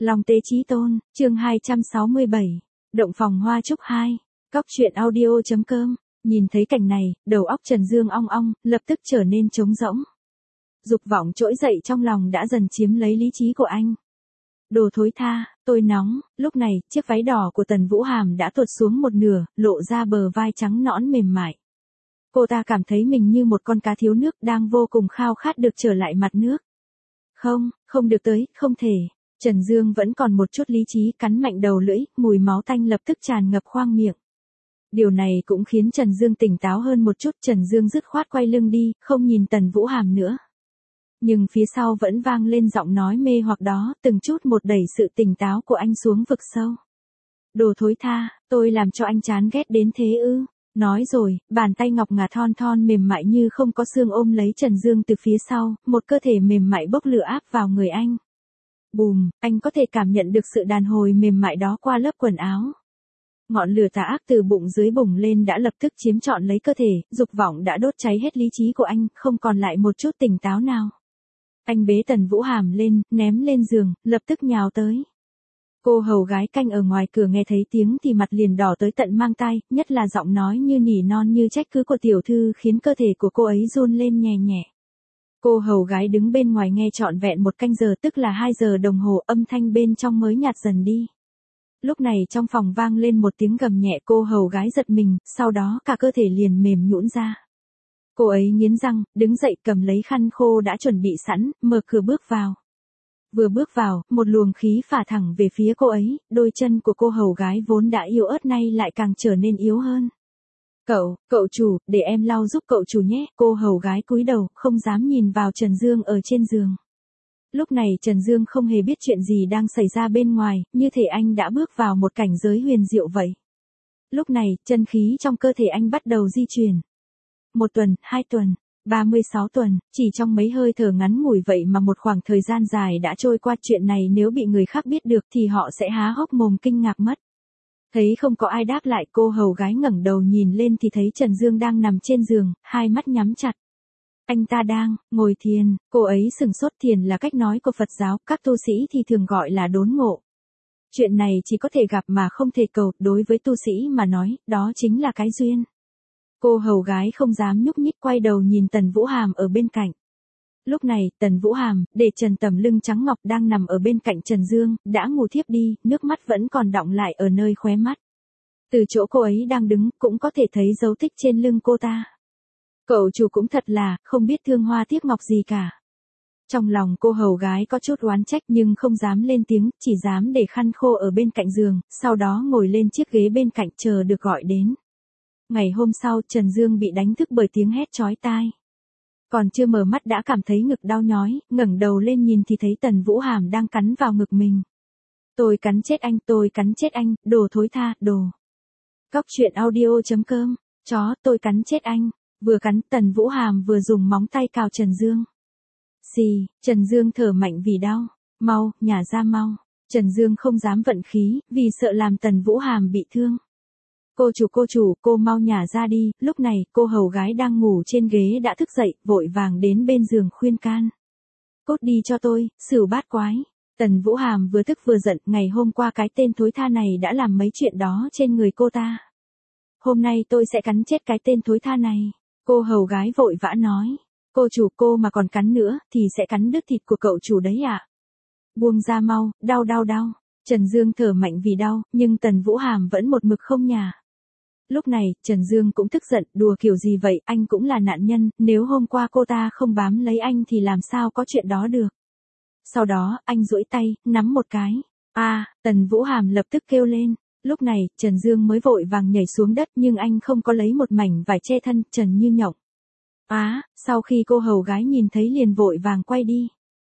Long Tế Chí Tôn, chương 267, Động phòng hoa trúc 2, Cóc truyện audio.com, nhìn thấy cảnh này, đầu óc Trần Dương ong ong, lập tức trở nên trống rỗng. Dục vọng trỗi dậy trong lòng đã dần chiếm lấy lý trí của anh. Đồ thối tha, tôi nóng, lúc này, chiếc váy đỏ của Tần Vũ Hàm đã tuột xuống một nửa, lộ ra bờ vai trắng nõn mềm mại. Cô ta cảm thấy mình như một con cá thiếu nước đang vô cùng khao khát được trở lại mặt nước. Không được tới, không thể. Trần Dương vẫn còn một chút lý trí, cắn mạnh đầu lưỡi, mùi máu tanh lập tức tràn ngập khoang miệng. Điều này cũng khiến Trần Dương tỉnh táo hơn một chút, Trần Dương dứt khoát quay lưng đi, không nhìn Tần Vũ Hàm nữa. Nhưng phía sau vẫn vang lên giọng nói mê hoặc đó, từng chút một đẩy sự tỉnh táo của anh xuống vực sâu. Đồ thối tha, tôi làm cho anh chán ghét đến thế ư? Nói rồi, bàn tay ngọc ngà thon thon mềm mại như không có xương ôm lấy Trần Dương từ phía sau, một cơ thể mềm mại bốc lửa áp vào người anh. Bùm, anh có thể cảm nhận được sự đàn hồi mềm mại đó qua lớp quần áo. Ngọn lửa tà ác từ bụng dưới bùng lên đã lập tức chiếm trọn lấy cơ thể, dục vọng đã đốt cháy hết lý trí của anh, không còn lại một chút tỉnh táo nào. Anh bế Tần Vũ Hàm lên, ném lên giường, lập tức nhào tới. Cô hầu gái canh ở ngoài cửa nghe thấy tiếng thì mặt liền đỏ tới tận mang tai, nhất là giọng nói như nỉ non như trách cứ của tiểu thư khiến cơ thể của cô ấy run lên nhẹ nhẹ. Cô hầu gái đứng bên ngoài nghe trọn vẹn 1 canh giờ, tức là 2 giờ đồng hồ, âm thanh bên trong mới nhạt dần đi. Lúc này trong phòng vang lên một tiếng gầm nhẹ, cô hầu gái giật mình, sau đó cả cơ thể liền mềm nhũn ra. Cô ấy nghiến răng, đứng dậy cầm lấy khăn khô đã chuẩn bị sẵn, mở cửa bước vào. Vừa bước vào, một luồng khí phả thẳng về phía cô ấy, đôi chân của cô hầu gái vốn đã yếu ớt nay lại càng trở nên yếu hơn. Cậu chủ, để em lau giúp cậu chủ nhé, cô hầu gái cúi đầu, không dám nhìn vào Trần Dương ở trên giường. Lúc này Trần Dương không hề biết chuyện gì đang xảy ra bên ngoài, như thể anh đã bước vào một cảnh giới huyền diệu vậy. Lúc này, chân khí trong cơ thể anh bắt đầu di chuyển. 1 tuần, 2 tuần, 36 tuần, chỉ trong mấy hơi thở ngắn ngủi vậy mà một khoảng thời gian dài đã trôi qua, chuyện này nếu bị người khác biết được thì họ sẽ há hốc mồm kinh ngạc mất. Thấy không có ai đáp lại, cô hầu gái ngẩng đầu nhìn lên thì thấy Trần Dương đang nằm trên giường, hai mắt nhắm chặt. Anh ta đang ngồi thiền, cô ấy sửng sốt. Thiền là cách nói của Phật giáo, các tu sĩ thì thường gọi là đốn ngộ. Chuyện này chỉ có thể gặp mà không thể cầu, đối với tu sĩ mà nói, đó chính là cái duyên. Cô hầu gái không dám nhúc nhích, quay đầu nhìn Tần Vũ Hàm ở bên cạnh. Lúc này, Tần Vũ Hàm, để trần tầm lưng trắng ngọc đang nằm ở bên cạnh Trần Dương, đã ngủ thiếp đi, nước mắt vẫn còn đọng lại ở nơi khóe mắt. Từ chỗ cô ấy đang đứng, cũng có thể thấy dấu tích trên lưng cô ta. Cậu chủ cũng thật là, không biết thương hoa tiếc ngọc gì cả. Trong lòng cô hầu gái có chút oán trách nhưng không dám lên tiếng, chỉ dám để khăn khô ở bên cạnh giường, sau đó ngồi lên chiếc ghế bên cạnh chờ được gọi đến. Ngày hôm sau, Trần Dương bị đánh thức bởi tiếng hét chói tai. Còn chưa mở mắt đã cảm thấy ngực đau nhói, ngẩng đầu lên nhìn thì thấy Tần Vũ Hàm đang cắn vào ngực mình. Tôi cắn chết anh, đồ thối tha, đồ. Cóc truyện audio.com, chó, tôi cắn chết anh. Vừa cắn, Tần Vũ Hàm vừa dùng móng tay cào Trần Dương. Xì, Trần Dương thở mạnh vì đau. Mau, nhả ra mau. Trần Dương không dám vận khí, vì sợ làm Tần Vũ Hàm bị thương. Cô chủ, cô mau nhả ra đi. Lúc này, cô hầu gái đang ngủ trên ghế đã thức dậy, vội vàng đến bên giường khuyên can. Cốt đi cho tôi, xỉu bát quái. Tần Vũ Hàm vừa tức vừa giận, ngày hôm qua cái tên thối tha này đã làm mấy chuyện đó trên người cô ta. Hôm nay tôi sẽ cắn chết cái tên thối tha này. Cô hầu gái vội vã nói. Cô chủ, cô mà còn cắn nữa, thì sẽ cắn đứt thịt của cậu chủ đấy ạ. Buông ra mau, đau. Trần Dương thở mạnh vì đau, nhưng Tần Vũ Hàm vẫn một mực không nhả. Lúc này, Trần Dương cũng tức giận, đùa kiểu gì vậy, anh cũng là nạn nhân, nếu hôm qua cô ta không bám lấy anh thì làm sao có chuyện đó được. Sau đó, anh duỗi tay, nắm một cái. Tần Vũ Hàm lập tức kêu lên. Lúc này, Trần Dương mới vội vàng nhảy xuống đất nhưng anh không có lấy một mảnh vải che thân, trần như nhộng. Sau khi cô hầu gái nhìn thấy liền vội vàng quay đi.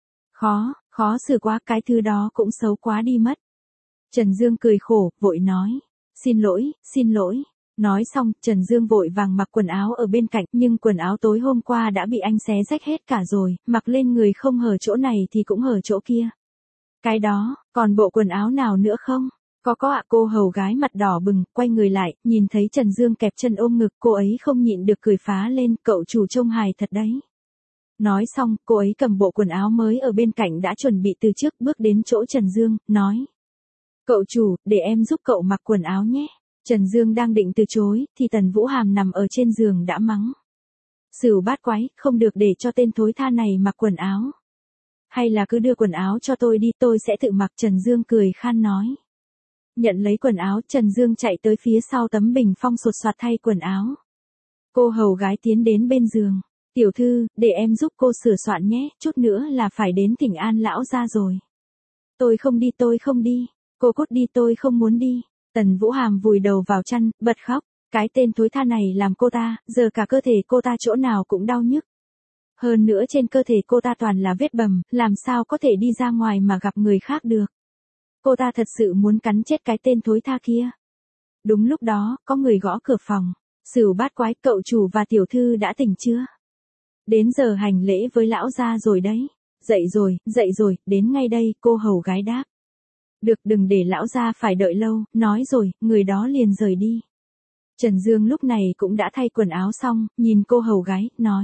Khó xử quá, cái thứ đó cũng xấu quá đi mất. Trần Dương cười khổ, vội nói. Xin lỗi. Nói xong, Trần Dương vội vàng mặc quần áo ở bên cạnh, nhưng quần áo tối hôm qua đã bị anh xé rách hết cả rồi, mặc lên người không hở chỗ này thì cũng hở chỗ kia. Cái đó, còn bộ quần áo nào nữa không? Có ạ. Cô hầu gái mặt đỏ bừng, quay người lại, nhìn thấy Trần Dương kẹp chân ôm ngực, cô ấy không nhịn được cười phá lên, cậu chủ trông hài thật đấy. Nói xong, cô ấy cầm bộ quần áo mới ở bên cạnh đã chuẩn bị từ trước bước đến chỗ Trần Dương, nói. Cậu chủ, để em giúp cậu mặc quần áo nhé. Trần Dương đang định từ chối, thì Tần Vũ Hàm nằm ở trên giường đã mắng. Sửu bát quái, không được để cho tên thối tha này mặc quần áo. Hay là cứ đưa quần áo cho tôi đi, tôi sẽ tự mặc. Trần Dương cười khan nói. Nhận lấy quần áo, Trần Dương chạy tới phía sau tấm bình phong sột soạt thay quần áo. Cô hầu gái tiến đến bên giường. Tiểu thư, để em giúp cô sửa soạn nhé, chút nữa là phải đến Thỉnh An lão gia rồi. Tôi không đi. Cô cút đi, tôi không muốn đi. Tần Vũ Hàm vùi đầu vào chăn, bật khóc. Cái tên thối tha này làm cô ta, giờ cả cơ thể cô ta chỗ nào cũng đau nhức. Hơn nữa trên cơ thể cô ta toàn là vết bầm, làm sao có thể đi ra ngoài mà gặp người khác được. Cô ta thật sự muốn cắn chết cái tên thối tha kia. Đúng lúc đó, có người gõ cửa phòng. Sửu bát quái, cậu chủ và tiểu thư đã tỉnh chưa? Đến giờ hành lễ với lão gia rồi đấy. Dậy rồi, đến ngay đây, cô hầu gái đáp. Được, đừng để lão gia phải đợi lâu, nói rồi, người đó liền rời đi. Trần Dương lúc này cũng đã thay quần áo xong, nhìn cô hầu gái, nói.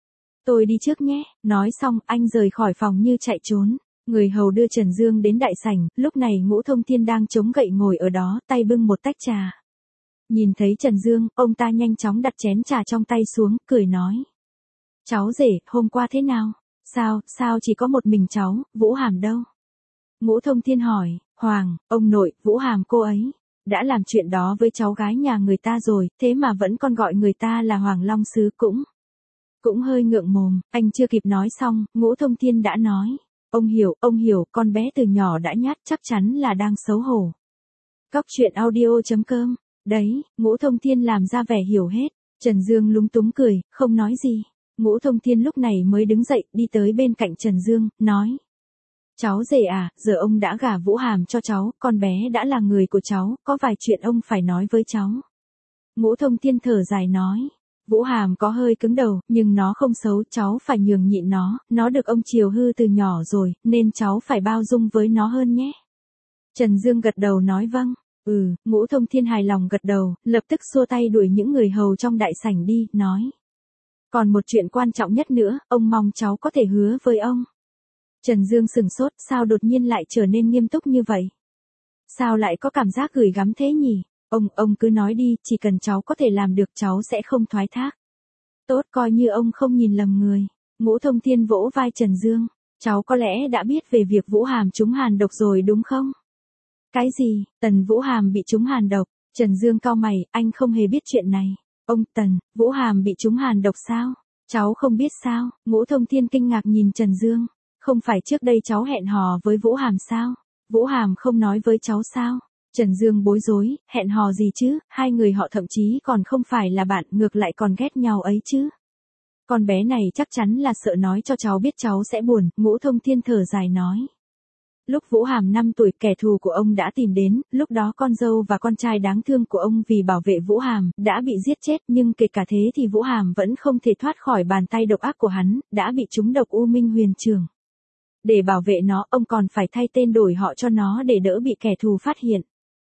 Tôi đi trước nhé, nói xong, anh rời khỏi phòng như chạy trốn. Người hầu đưa Trần Dương đến đại sảnh, lúc này Ngũ Thông Thiên đang chống gậy ngồi ở đó, tay bưng một tách trà. Nhìn thấy Trần Dương, ông ta nhanh chóng đặt chén trà trong tay xuống, cười nói. Cháu rể, hôm qua thế nào? Sao chỉ có một mình cháu, Vũ Hàm đâu? Ngũ Thông Thiên hỏi, Hoàng, ông nội, Vũ Hàm cô ấy, đã làm chuyện đó với cháu gái nhà người ta rồi, thế mà vẫn còn gọi người ta là Hoàng Long Sứ cũng hơi ngượng mồm. Anh chưa kịp nói xong, Ngũ Thông Thiên đã nói. Ông hiểu, con bé từ nhỏ đã nhát, chắc chắn là đang xấu hổ. Cóc truyện audio.com. Đấy, Ngũ Thông Thiên làm ra vẻ hiểu hết. Trần Dương lúng túng cười, không nói gì. Ngũ Thông Thiên lúc này mới đứng dậy, đi tới bên cạnh Trần Dương, nói. Cháu rể à, giờ ông đã gả Vũ Hàm cho cháu, con bé đã là người của cháu, có vài chuyện ông phải nói với cháu. Ngũ Thông Thiên thở dài nói. Vũ Hàm có hơi cứng đầu, nhưng nó không xấu, cháu phải nhường nhịn nó được ông chiều hư từ nhỏ rồi, nên cháu phải bao dung với nó hơn nhé. Trần Dương gật đầu nói vâng. Ngũ Thông Thiên hài lòng gật đầu, lập tức xua tay đuổi những người hầu trong đại sảnh đi, nói. Còn một chuyện quan trọng nhất nữa, ông mong cháu có thể hứa với ông. Trần Dương sừng sốt, sao đột nhiên lại trở nên nghiêm túc như vậy? Sao lại có cảm giác gửi gắm thế nhỉ? Ông cứ nói đi, chỉ cần cháu có thể làm được cháu sẽ không thoái thác. Tốt, coi như ông không nhìn lầm người. Ngũ Thông Thiên vỗ vai Trần Dương. Cháu có lẽ đã biết về việc Vũ Hàm trúng hàn độc rồi đúng không? Cái gì? Tần Vũ Hàm bị trúng hàn độc? Trần Dương cau mày, anh không hề biết chuyện này. Tần, Vũ Hàm bị trúng hàn độc sao? Cháu không biết sao? Ngũ Thông Thiên kinh ngạc nhìn Trần Dương. Không phải trước đây cháu hẹn hò với Vũ Hàm sao? Vũ Hàm không nói với cháu sao? Trần Dương bối rối, hẹn hò gì chứ, hai người họ thậm chí còn không phải là bạn, ngược lại còn ghét nhau ấy chứ. Con bé này chắc chắn là sợ nói cho cháu biết cháu sẽ buồn, Ngũ Thông Thiên thở dài nói. Lúc Vũ Hàm 5 tuổi, kẻ thù của ông đã tìm đến, lúc đó con dâu và con trai đáng thương của ông vì bảo vệ Vũ Hàm, đã bị giết chết, nhưng kể cả thế thì Vũ Hàm vẫn không thể thoát khỏi bàn tay độc ác của hắn, đã bị trúng độc U Minh Huyền Trường. Để bảo vệ nó, ông còn phải thay tên đổi họ cho nó để đỡ bị kẻ thù phát hiện.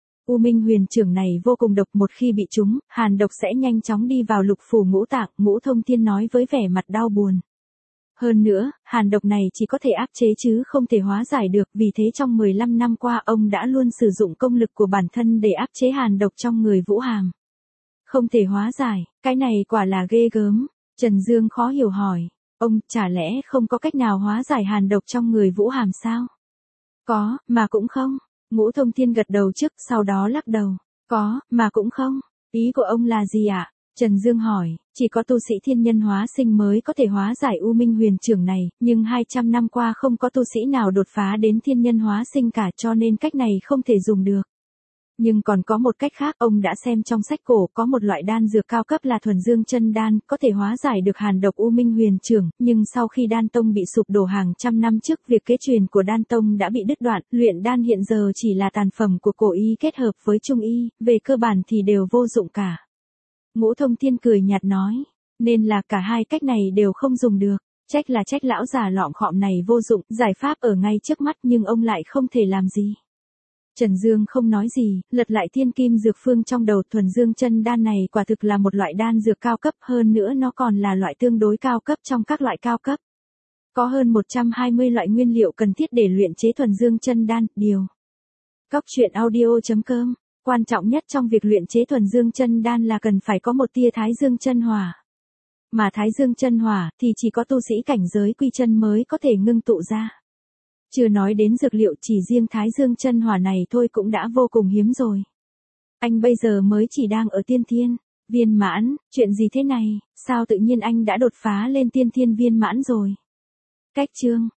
U Minh Huyền Trường này vô cùng độc, một khi bị trúng, hàn độc sẽ nhanh chóng đi vào lục phủ ngũ tạng, Ngũ Thông Thiên nói với vẻ mặt đau buồn. Hơn nữa, hàn độc này chỉ có thể áp chế chứ không thể hóa giải được, vì thế trong 15 năm qua ông đã luôn sử dụng công lực của bản thân để áp chế hàn độc trong người Vũ Hàm. Không thể hóa giải, cái này quả là ghê gớm. Trần Dương khó hiểu hỏi, chả lẽ không có cách nào hóa giải hàn độc trong người Vũ Hàm sao? Có, mà cũng không. Ngũ Thông Thiên gật đầu trước, sau đó lắc đầu. Có, mà cũng không. Ý của ông là gì ạ? Trần Dương hỏi, chỉ có tu sĩ thiên nhân hóa sinh mới có thể hóa giải U Minh Huyền Trường này, nhưng 200 năm qua không có tu sĩ nào đột phá đến thiên nhân hóa sinh cả, cho nên cách này không thể dùng được. Nhưng còn có một cách khác, ông đã xem trong sách cổ, có một loại đan dược cao cấp là thuần dương chân đan, có thể hóa giải được hàn độc U Minh Huyền Trường, nhưng sau khi đan tông bị sụp đổ hàng trăm năm trước, việc kế truyền của đan tông đã bị đứt đoạn, luyện đan hiện giờ chỉ là tàn phẩm của cổ y kết hợp với trung y, về cơ bản thì đều vô dụng cả. Ngũ Thông Thiên cười nhạt nói, nên là cả hai cách này đều không dùng được, trách lão già lọm khọm này vô dụng, giải pháp ở ngay trước mắt nhưng ông lại không thể làm gì. Trần Dương không nói gì, lật lại thiên kim dược phương trong đầu. Thuần dương chân đan này quả thực là một loại đan dược cao cấp, hơn nữa nó còn là loại tương đối cao cấp trong các loại cao cấp. Có hơn 120 loại nguyên liệu cần thiết để luyện chế thuần dương chân đan, điều. Cóc truyện audio.com. Quan trọng nhất trong việc luyện chế thuần dương chân đan là cần phải có một tia thái dương chân hỏa. Mà thái dương chân hỏa thì chỉ có tu sĩ cảnh giới quy chân mới có thể ngưng tụ ra. Chưa nói đến dược liệu, chỉ riêng thái dương chân hỏa này thôi cũng đã vô cùng hiếm rồi. Anh bây giờ mới chỉ đang ở tiên thiên viên mãn, chuyện gì thế này, sao tự nhiên anh đã đột phá lên tiên thiên viên mãn rồi? Cách chương